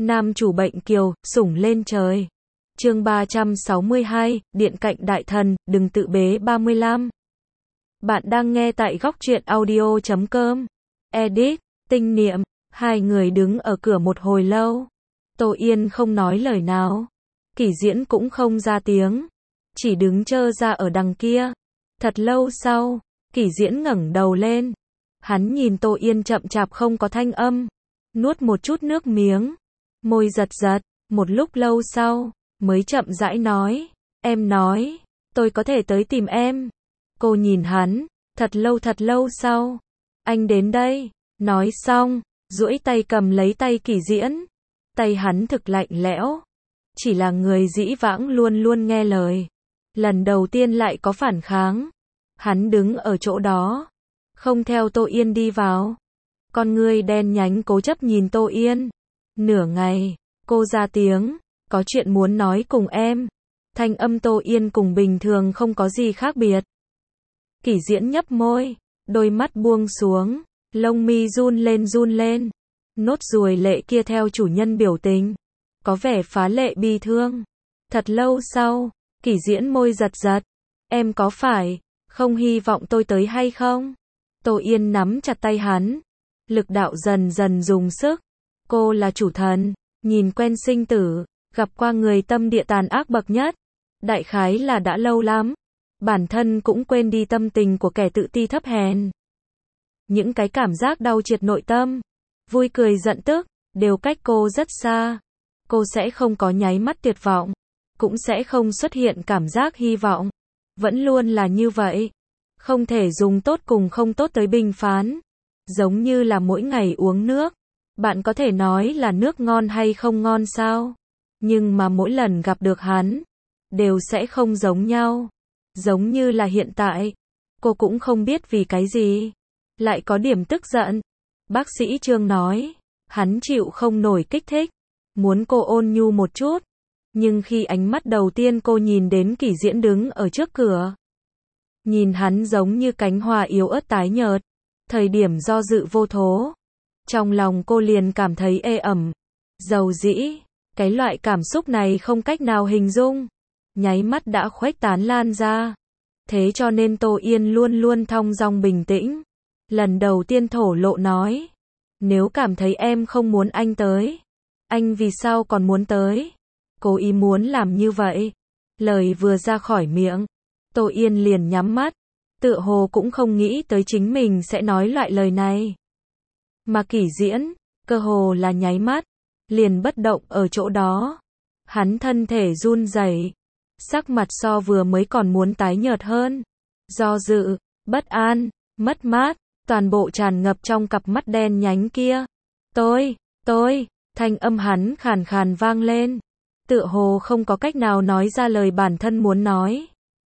Nam chủ bệnh kiều, sủng lên trời. Chương 362, Điện cạnh đại thần, đừng tự bế 35. Bạn đang nghe tại góc truyện audio.com. Edit, Tinh Niệm. Hai người đứng ở cửa một hồi lâu. Tô Yên không nói lời nào. Kỷ Diễn cũng không ra tiếng. Chỉ đứng trơ ra ở đằng kia. Thật lâu sau, Kỷ Diễn ngẩng đầu lên. Hắn nhìn Tô Yên chậm chạp không có thanh âm. Nuốt một chút nước miếng. Môi giật giật. Một lúc lâu sau, mới chậm rãi nói. Em nói, tôi có thể tới tìm em. Cô nhìn hắn. Thật lâu sau. Anh đến đây. Nói xong, duỗi tay cầm lấy tay Kỷ Diễn. Tay hắn thực lạnh lẽo. Chỉ là người dĩ vãng luôn luôn nghe lời. Lần đầu tiên lại có phản kháng. Hắn đứng ở chỗ đó. Không theo Tô Yên đi vào. Con ngươi đen nhánh cố chấp nhìn Tô Yên. Nửa ngày, cô ra tiếng. Có chuyện muốn nói cùng em. Thanh âm Tô Yên cùng bình thường không có gì khác biệt. Kỷ Diễn nhấp môi. Đôi mắt buông xuống. Lông mi run lên. Nốt ruồi lệ kia theo chủ nhân biểu tình. Có vẻ phá lệ bi thương. Thật lâu sau, Kỷ Diễn môi giật giật. Em có phải không hy vọng tôi tới hay không? Tô Yên nắm chặt tay hắn. Lực đạo dần dần dùng sức. Cô là chủ thần, nhìn quen sinh tử, gặp qua người tâm địa tàn ác bậc nhất. Đại khái là đã lâu lắm. Bản thân cũng quên đi tâm tình của kẻ tự ti thấp hèn. Những cái cảm giác đau triệt nội tâm, vui cười giận tức, đều cách cô rất xa. Cô sẽ không có nháy mắt tuyệt vọng, cũng sẽ không xuất hiện cảm giác hy vọng. Vẫn luôn là như vậy. Không thể dùng tốt cùng không tốt tới bình phán. Giống như là mỗi ngày uống nước. Bạn có thể nói là nước ngon hay không ngon sao? Nhưng mà mỗi lần gặp được hắn, đều sẽ không giống nhau. Giống như là hiện tại, cô cũng không biết vì cái gì. Lại có điểm tức giận. Bác sĩ Trương nói, hắn chịu không nổi kích thích. Muốn cô ôn nhu một chút. Nhưng khi ánh mắt đầu tiên cô nhìn đến Kỷ Diễn đứng ở trước cửa. Nhìn hắn giống như cánh hoa yếu ớt tái nhợt. Thời điểm do dự vô thố. Trong lòng cô liền cảm thấy ê ẩm. Dầu dĩ. Cái loại cảm xúc này không cách nào hình dung. Nháy mắt đã khuếch tán lan ra. Thế cho nên Tô Yên luôn luôn thong dong bình tĩnh. Lần đầu tiên thổ lộ nói. Nếu cảm thấy em không muốn anh tới. Anh vì sao còn muốn tới? Cô ý muốn làm như vậy. Lời vừa ra khỏi miệng. Tô Yên liền nhắm mắt. Tựa hồ cũng không nghĩ tới chính mình sẽ nói loại lời này. Mà Kỷ Diễn, cơ hồ là nháy mắt. Liền bất động ở chỗ đó. Hắn thân thể run rẩy. Sắc mặt so vừa mới còn muốn tái nhợt hơn. Do dự, bất an, mất mát. Toàn bộ tràn ngập trong cặp mắt đen nhánh kia. Tôi, thanh âm hắn khàn khàn vang lên. Tựa hồ không có cách nào nói ra lời bản thân muốn nói.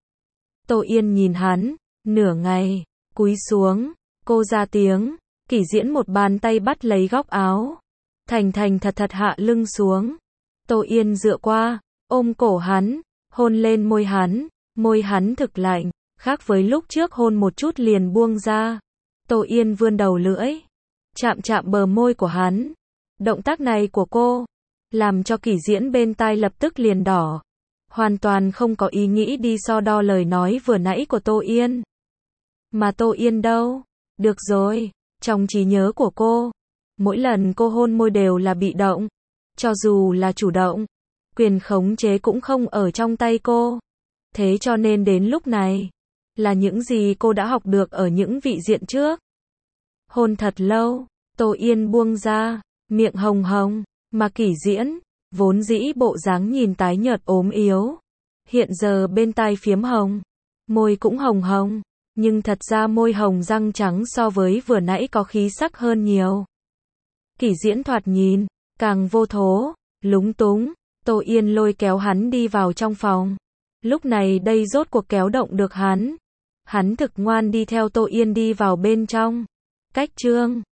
Tô Yên nhìn hắn, nửa ngày, cúi xuống, cô ra tiếng. Kỷ Diễn một bàn tay bắt lấy góc áo. Thành thật hạ lưng xuống. Tô Yên dựa qua, ôm cổ hắn, hôn lên môi hắn thực lạnh, khác với lúc trước hôn một chút liền buông ra. Tô Yên vươn đầu lưỡi, chạm bờ môi của hắn. Động tác này của cô, làm cho Kỷ Diễn bên tai lập tức liền đỏ. Hoàn toàn không có ý nghĩ đi so đo lời nói vừa nãy của Tô Yên. Mà Tô Yên đâu? Được rồi, trong trí nhớ của cô, mỗi lần cô hôn môi đều là bị động. Cho dù là chủ động, quyền khống chế cũng không ở trong tay cô. Thế cho nên đến lúc này, là những gì cô đã học được ở những vị diện trước. Hôn thật lâu, Tô Yên buông ra, miệng hồng hồng, mà Kỷ Diễn, vốn dĩ bộ dáng nhìn tái nhợt ốm yếu. Hiện giờ bên tai phiếm hồng, môi cũng hồng hồng, nhưng thật ra môi hồng răng trắng so với vừa nãy có khí sắc hơn nhiều. Kỷ Diễn thoạt nhìn, càng vô thố, lúng túng. Tô Yên lôi kéo hắn đi vào trong phòng. Lúc này đây rốt cuộc kéo động được hắn. Hắn thực ngoan đi theo Tô Yên đi vào bên trong. Cách Trương,